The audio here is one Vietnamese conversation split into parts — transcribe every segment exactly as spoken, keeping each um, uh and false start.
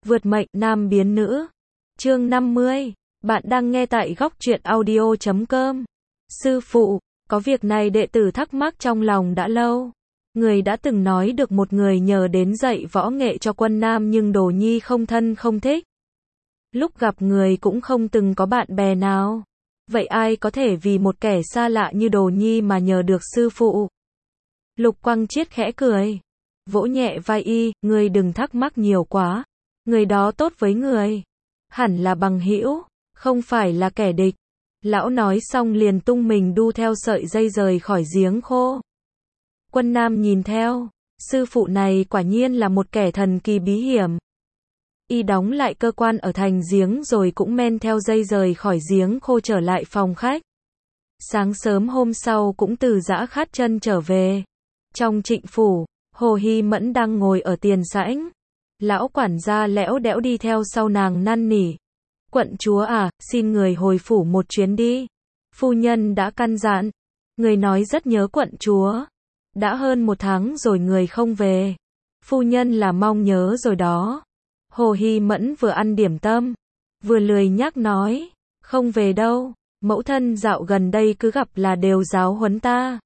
Vượt mệnh nam biến nữ. Chương năm mươi. Bạn đang nghe tại góc truyện audio chấm com. Sư phụ, có việc này đệ tử thắc mắc trong lòng đã lâu. Người đã từng nói được một người nhờ đến dạy võ nghệ cho Quân Nam nhưng Đồ Nhi không thân không thích. Lúc gặp người cũng không từng có bạn bè nào. Vậy ai có thể vì một kẻ xa lạ như Đồ Nhi mà nhờ được sư phụ? Lục Quang Chiết khẽ cười, vỗ nhẹ vai y, ngươi đừng thắc mắc nhiều quá. Người đó tốt với người, hẳn là bằng hữu, không phải là kẻ địch. Lão nói xong liền tung mình đu theo sợi dây rời khỏi giếng khô. Quân Nam nhìn theo, sư phụ này quả nhiên là một kẻ thần kỳ bí hiểm. Y đóng lại cơ quan ở thành giếng rồi cũng men theo dây rời khỏi giếng khô trở lại phòng khách. Sáng sớm hôm sau cũng từ giã khát chân trở về. Trong trịnh phủ, Hồ Hy Mẫn đang ngồi ở tiền sảnh. Lão quản gia lẽo đẽo đi theo sau nàng năn nỉ. Quận chúa à, xin người hồi phủ một chuyến đi. Phu nhân đã căn dặn. Người nói rất nhớ quận chúa. Đã hơn một tháng rồi người không về. Phu nhân là mong nhớ rồi đó. Hồ Hy Mẫn vừa ăn điểm tâm, vừa lười nhác nói. Không về đâu, mẫu thân dạo gần đây cứ gặp là đều giáo huấn ta.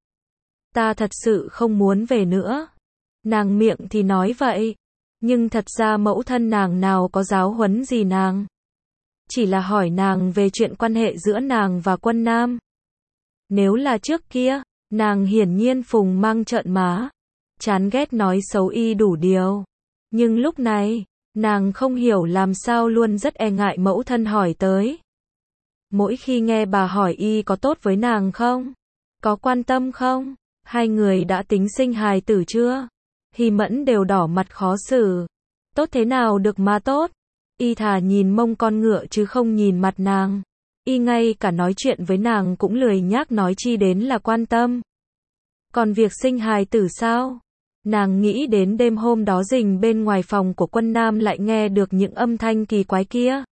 Ta thật sự không muốn về nữa. Nàng miệng thì nói vậy, nhưng thật ra mẫu thân nàng nào có giáo huấn gì nàng. Chỉ là hỏi nàng về chuyện quan hệ giữa nàng và Quân Nam. Nếu là trước kia, nàng hiển nhiên phùng mang trợn má, chán ghét nói xấu y đủ điều. Nhưng lúc này, nàng không hiểu làm sao luôn rất e ngại mẫu thân hỏi tới. Mỗi khi nghe bà hỏi y có tốt với nàng không? Có quan tâm không? Hai người đã tính sinh hài tử chưa? Hy Mẫn đều đỏ mặt khó xử. Tốt thế nào được mà tốt? Y thà nhìn mông con ngựa chứ không nhìn mặt nàng. Y ngay cả nói chuyện với nàng cũng lười nhác nói chi đến là quan tâm. Còn việc sinh hài tử sao? Nàng nghĩ đến đêm hôm đó rình bên ngoài phòng của Quân Nam lại nghe được những âm thanh kỳ quái kia.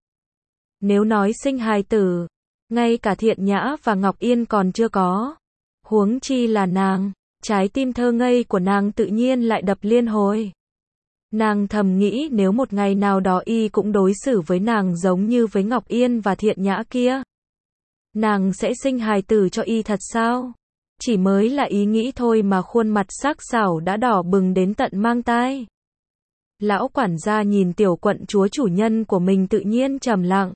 Nếu nói sinh hài tử, ngay cả Thiện Nhã và Ngọc Yên còn chưa có. Huống chi là nàng, trái tim thơ ngây của nàng tự nhiên lại đập liên hồi. Nàng thầm nghĩ nếu một ngày nào đó y cũng đối xử với nàng giống như với Ngọc Yên và Thiện Nhã kia. Nàng sẽ sinh hài tử cho y thật sao? Chỉ mới là ý nghĩ thôi mà khuôn mặt sắc sảo đã đỏ bừng đến tận mang tai. Lão quản gia nhìn tiểu quận chúa chủ nhân của mình tự nhiên trầm lặng.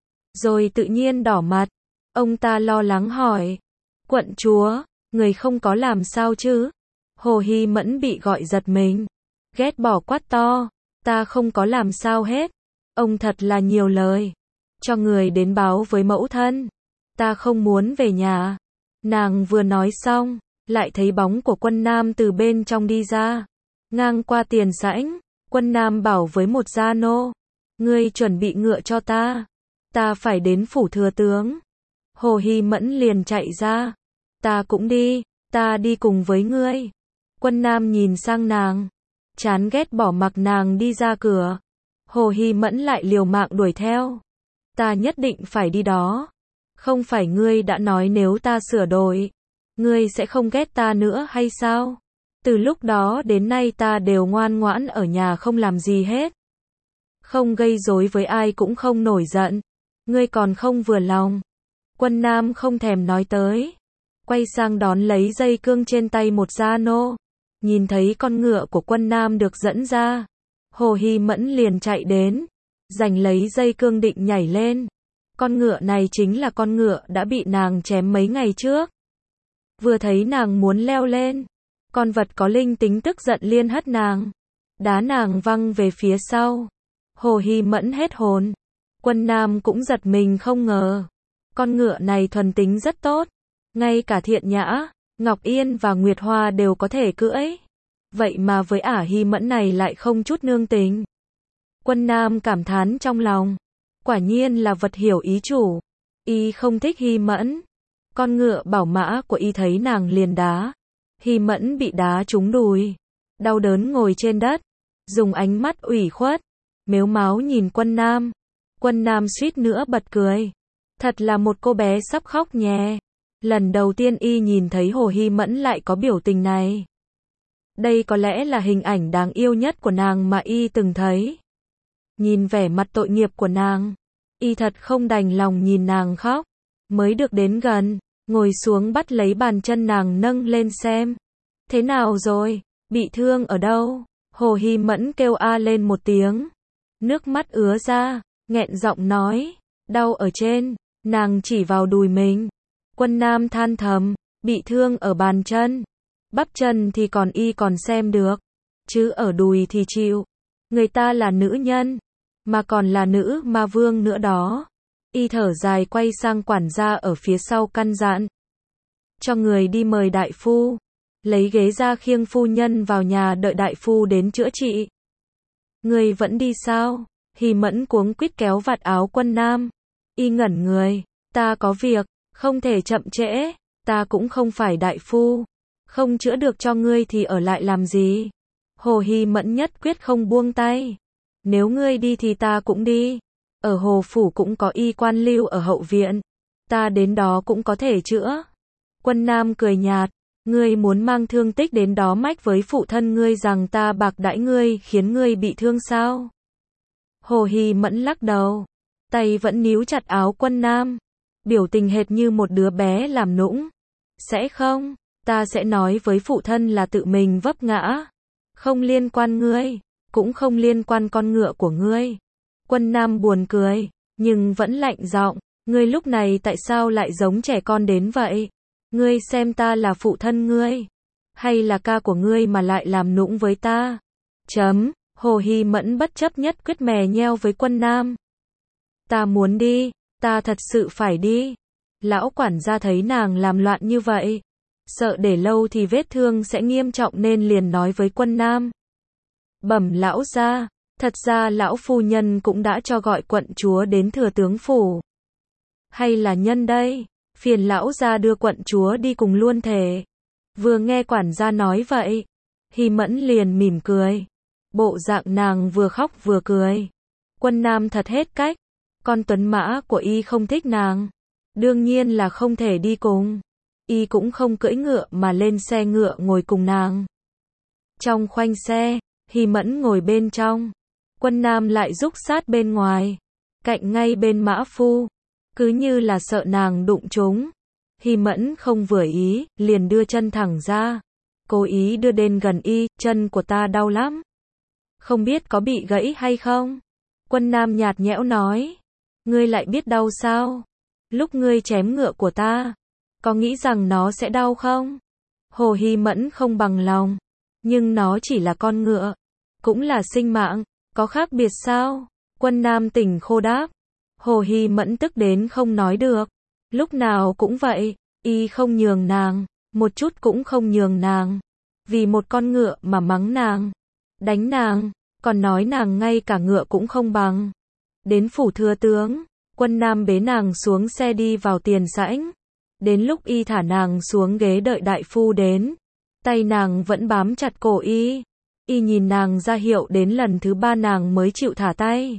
Rồi tự nhiên đỏ mặt. Ông ta lo lắng hỏi. Quận chúa, người không có làm sao chứ? Hồ Hy Mẫn bị gọi giật mình. Ghét bỏ quát to. Ta không có làm sao hết. Ông thật là nhiều lời. Cho người đến báo với mẫu thân. Ta không muốn về nhà. Nàng vừa nói xong, lại thấy bóng của Quân Nam từ bên trong đi ra. Ngang qua tiền sảnh, Quân Nam bảo với một gia nô. Ngươi chuẩn bị ngựa cho ta. Ta phải đến phủ thừa tướng. Hồ Hy Mẫn liền chạy ra. Ta cũng đi, ta đi cùng với ngươi. Quân Nam nhìn sang nàng. Chán ghét bỏ mặc nàng đi ra cửa. Hồ Hy Mẫn lại liều mạng đuổi theo. Ta nhất định phải đi đó. Không phải ngươi đã nói nếu ta sửa đổi, ngươi sẽ không ghét ta nữa hay sao? Từ lúc đó đến nay ta đều ngoan ngoãn ở nhà không làm gì hết. Không gây rối với ai cũng không nổi giận. Ngươi còn không vừa lòng. Quân Nam không thèm nói tới. Quay sang đón lấy dây cương trên tay một gia nô. Nhìn thấy con ngựa của Quân Nam được dẫn ra. Hồ Hy Mẫn liền chạy đến. Giành lấy dây cương định nhảy lên. Con ngựa này chính là con ngựa đã bị nàng chém mấy ngày trước. Vừa thấy nàng muốn leo lên, con vật có linh tính tức giận liên hất nàng, đá nàng văng về phía sau. Hồ Hy Mẫn hết hồn. Quân Nam cũng giật mình không ngờ. Con ngựa này thuần tính rất tốt. Ngay cả Thiện Nhã, Ngọc Yên và Nguyệt Hoa đều có thể cưỡi. Vậy mà với ả Hy Mẫn này lại không chút nương tình. Quân Nam cảm thán trong lòng. Quả nhiên là vật hiểu ý chủ. Y không thích Hy Mẫn. Con ngựa bảo mã của y thấy nàng liền đá. Hy Mẫn bị đá trúng đùi. Đau đớn ngồi trên đất. Dùng ánh mắt ủy khuất. Mếu máo nhìn Quân Nam. Quân Nam suýt nữa bật cười. Thật là một cô bé sắp khóc nhè. Lần đầu tiên y nhìn thấy Hồ Hy Mẫn lại có biểu tình này. Đây có lẽ là hình ảnh đáng yêu nhất của nàng mà y từng thấy. Nhìn vẻ mặt tội nghiệp của nàng, y thật không đành lòng nhìn nàng khóc, mới được đến gần, ngồi xuống bắt lấy bàn chân nàng nâng lên xem. Thế nào rồi, bị thương ở đâu? Hồ Hy Mẫn kêu a lên một tiếng, nước mắt ứa ra, nghẹn giọng nói, đau ở trên, nàng chỉ vào đùi mình. Quân Nam than thầm, bị thương ở bàn chân, bắp chân thì còn y còn xem được, chứ ở đùi thì chịu. Người ta là nữ nhân, mà còn là nữ ma vương nữa đó. Y thở dài quay sang quản gia ở phía sau căn dặn, cho người đi mời đại phu, lấy ghế ra khiêng phu nhân vào nhà đợi đại phu đến chữa trị. Người vẫn đi sao? Hy Mẫn cuống quýt kéo vạt áo Quân Nam. Y ngẩn người, ta có việc, không thể chậm trễ, ta cũng không phải đại phu, không chữa được cho ngươi thì ở lại làm gì? Hồ Hy Mẫn nhất quyết không buông tay. Nếu ngươi đi thì ta cũng đi. Ở Hồ Phủ cũng có y quan lưu ở hậu viện, ta đến đó cũng có thể chữa. Quân Nam cười nhạt, ngươi muốn mang thương tích đến đó mách với phụ thân ngươi rằng ta bạc đãi ngươi khiến ngươi bị thương sao? Hồ Hy Mẫn lắc đầu, tay vẫn níu chặt áo Quân Nam, biểu tình hệt như một đứa bé làm nũng. Sẽ không, ta sẽ nói với phụ thân là tự mình vấp ngã, không liên quan ngươi, cũng không liên quan con ngựa của ngươi. Quân Nam buồn cười, nhưng vẫn lạnh giọng, ngươi lúc này tại sao lại giống trẻ con đến vậy? Ngươi xem ta là phụ thân ngươi, hay là ca của ngươi mà lại làm nũng với ta? Chấm, Hồ Hy Mẫn bất chấp nhất quyết mè nheo với Quân Nam. Ta muốn đi, ta thật sự phải đi. Lão quản gia thấy nàng làm loạn như vậy, sợ để lâu thì vết thương sẽ nghiêm trọng nên liền nói với Quân Nam. Bẩm lão gia, thật ra lão phu nhân cũng đã cho gọi quận chúa đến thừa tướng phủ. Hay là nhân đây, phiền lão gia đưa quận chúa đi cùng luôn thể. Vừa nghe quản gia nói vậy, Hy Mẫn liền mỉm cười. Bộ dạng nàng vừa khóc vừa cười. Quân Nam thật hết cách, con tuấn mã của y không thích nàng, đương nhiên là không thể đi cùng. Y cũng không cưỡi ngựa mà lên xe ngựa ngồi cùng nàng. Trong khoanh xe, Hy Mẫn ngồi bên trong, Quân Nam lại rúc sát bên ngoài, cạnh ngay bên mã phu, cứ như là sợ nàng đụng trúng. Hy Mẫn không vừa ý, liền đưa chân thẳng ra, cố ý đưa đến gần y, chân của ta đau lắm, không biết có bị gãy hay không? Quân Nam nhạt nhẽo nói, ngươi lại biết đau sao? Lúc ngươi chém ngựa của ta, có nghĩ rằng nó sẽ đau không? Hồ Hy Mẫn không bằng lòng, nhưng nó chỉ là con ngựa, cũng là sinh mạng, có khác biệt sao? Quân Nam tỉnh khô đáp. Hồ Hy Mẫn tức đến không nói được, lúc nào cũng vậy, y không nhường nàng, một chút cũng không nhường nàng, vì một con ngựa mà mắng nàng, đánh nàng, còn nói nàng ngay cả ngựa cũng không bằng. Đến phủ thừa tướng, Quân Nam bế nàng xuống xe đi vào tiền sảnh. Đến lúc y thả nàng xuống ghế đợi đại phu đến, tay nàng vẫn bám chặt cổ y. Y nhìn nàng ra hiệu đến lần thứ ba nàng mới chịu thả tay.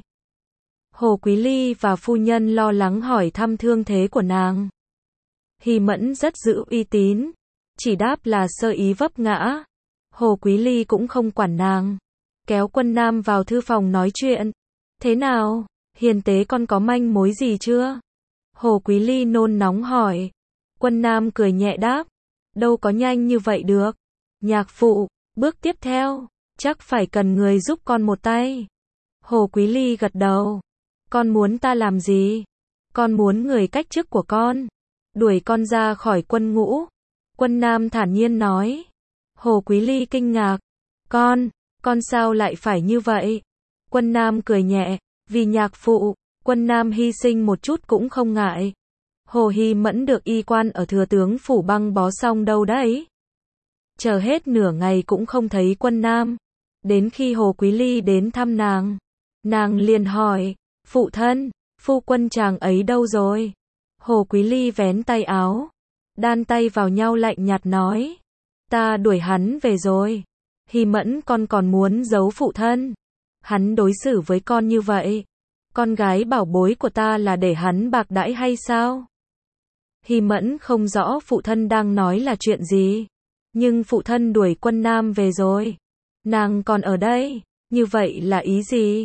Hồ Quý Ly và phu nhân lo lắng hỏi thăm thương thế của nàng. Hy Mẫn rất giữ uy tín, chỉ đáp là sơ ý vấp ngã. Hồ Quý Ly cũng không quản nàng, kéo Quân Nam vào thư phòng nói chuyện. Thế nào, hiền tế con có manh mối gì chưa? Hồ Quý Ly nôn nóng hỏi. Quân Nam cười nhẹ đáp, đâu có nhanh như vậy được. Nhạc phụ, bước tiếp theo, chắc phải cần người giúp con một tay. Hồ Quý Ly gật đầu. Con muốn ta làm gì? Con muốn người cách chức của con, đuổi con ra khỏi quân ngũ. Quân Nam thản nhiên nói. Hồ Quý Ly kinh ngạc. Con, con sao lại phải như vậy? Quân Nam cười nhẹ, vì nhạc phụ, Quân Nam hy sinh một chút cũng không ngại. Hồ Hy Mẫn được y quan ở thừa tướng phủ băng bó xong đâu đấy. Chờ hết nửa ngày cũng không thấy Quân Nam. Đến khi Hồ Quý Ly đến thăm nàng, nàng liền hỏi, phụ thân, phu quân chàng ấy đâu rồi? Hồ Quý Ly vén tay áo, đan tay vào nhau lạnh nhạt nói, ta đuổi hắn về rồi. Hy Mẫn con còn muốn giấu phụ thân. Hắn đối xử với con như vậy, con gái bảo bối của ta là để hắn bạc đãi hay sao? Hy Mẫn không rõ phụ thân đang nói là chuyện gì, nhưng phụ thân đuổi Quân Nam về rồi, nàng còn ở đây, như vậy là ý gì?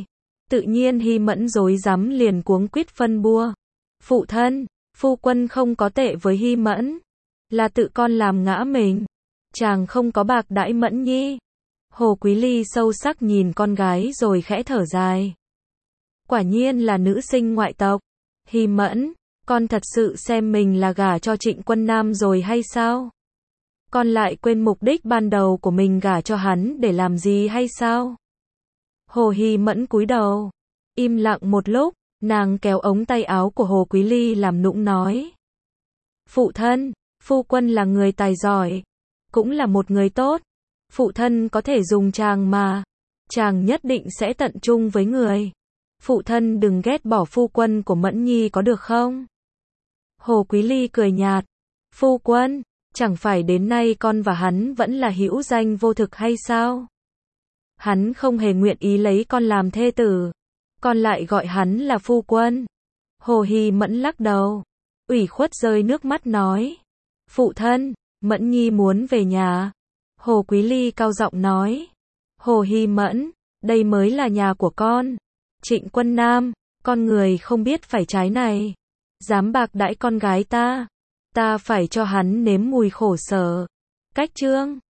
Tự nhiên Hy Mẫn rối rắm liền cuống quýt phân bua. Phụ thân, phu quân không có tệ với Hy Mẫn. Là tự con làm ngã mình. Chàng không có bạc đãi Mẫn Nhi. Hồ Quý Ly sâu sắc nhìn con gái rồi khẽ thở dài. Quả nhiên là nữ sinh ngoại tộc. Hy Mẫn, con thật sự xem mình là gả cho Trịnh Quân Nam rồi hay sao? Con lại quên mục đích ban đầu của mình gả cho hắn để làm gì hay sao? Hồ Hy Mẫn cúi đầu, im lặng một lúc, nàng kéo ống tay áo của Hồ Quý Ly làm nũng nói. Phụ thân, phu quân là người tài giỏi, cũng là một người tốt. Phụ thân có thể dùng chàng mà, chàng nhất định sẽ tận trung với người. Phụ thân đừng ghét bỏ phu quân của Mẫn Nhi có được không? Hồ Quý Ly cười nhạt. Phu quân, chẳng phải đến nay con và hắn vẫn là hữu danh vô thực hay sao? Hắn không hề nguyện ý lấy con làm thê tử. Con lại gọi hắn là phu quân. Hồ Hy Mẫn lắc đầu, ủy khuất rơi nước mắt nói. Phụ thân, Mẫn Nhi muốn về nhà. Hồ Quý Ly cao giọng nói. Hồ Hy Mẫn, đây mới là nhà của con. Trịnh Quân Nam, con người không biết phải trái này. Dám bạc đãi con gái ta. Ta phải cho hắn nếm mùi khổ sở. Cách chương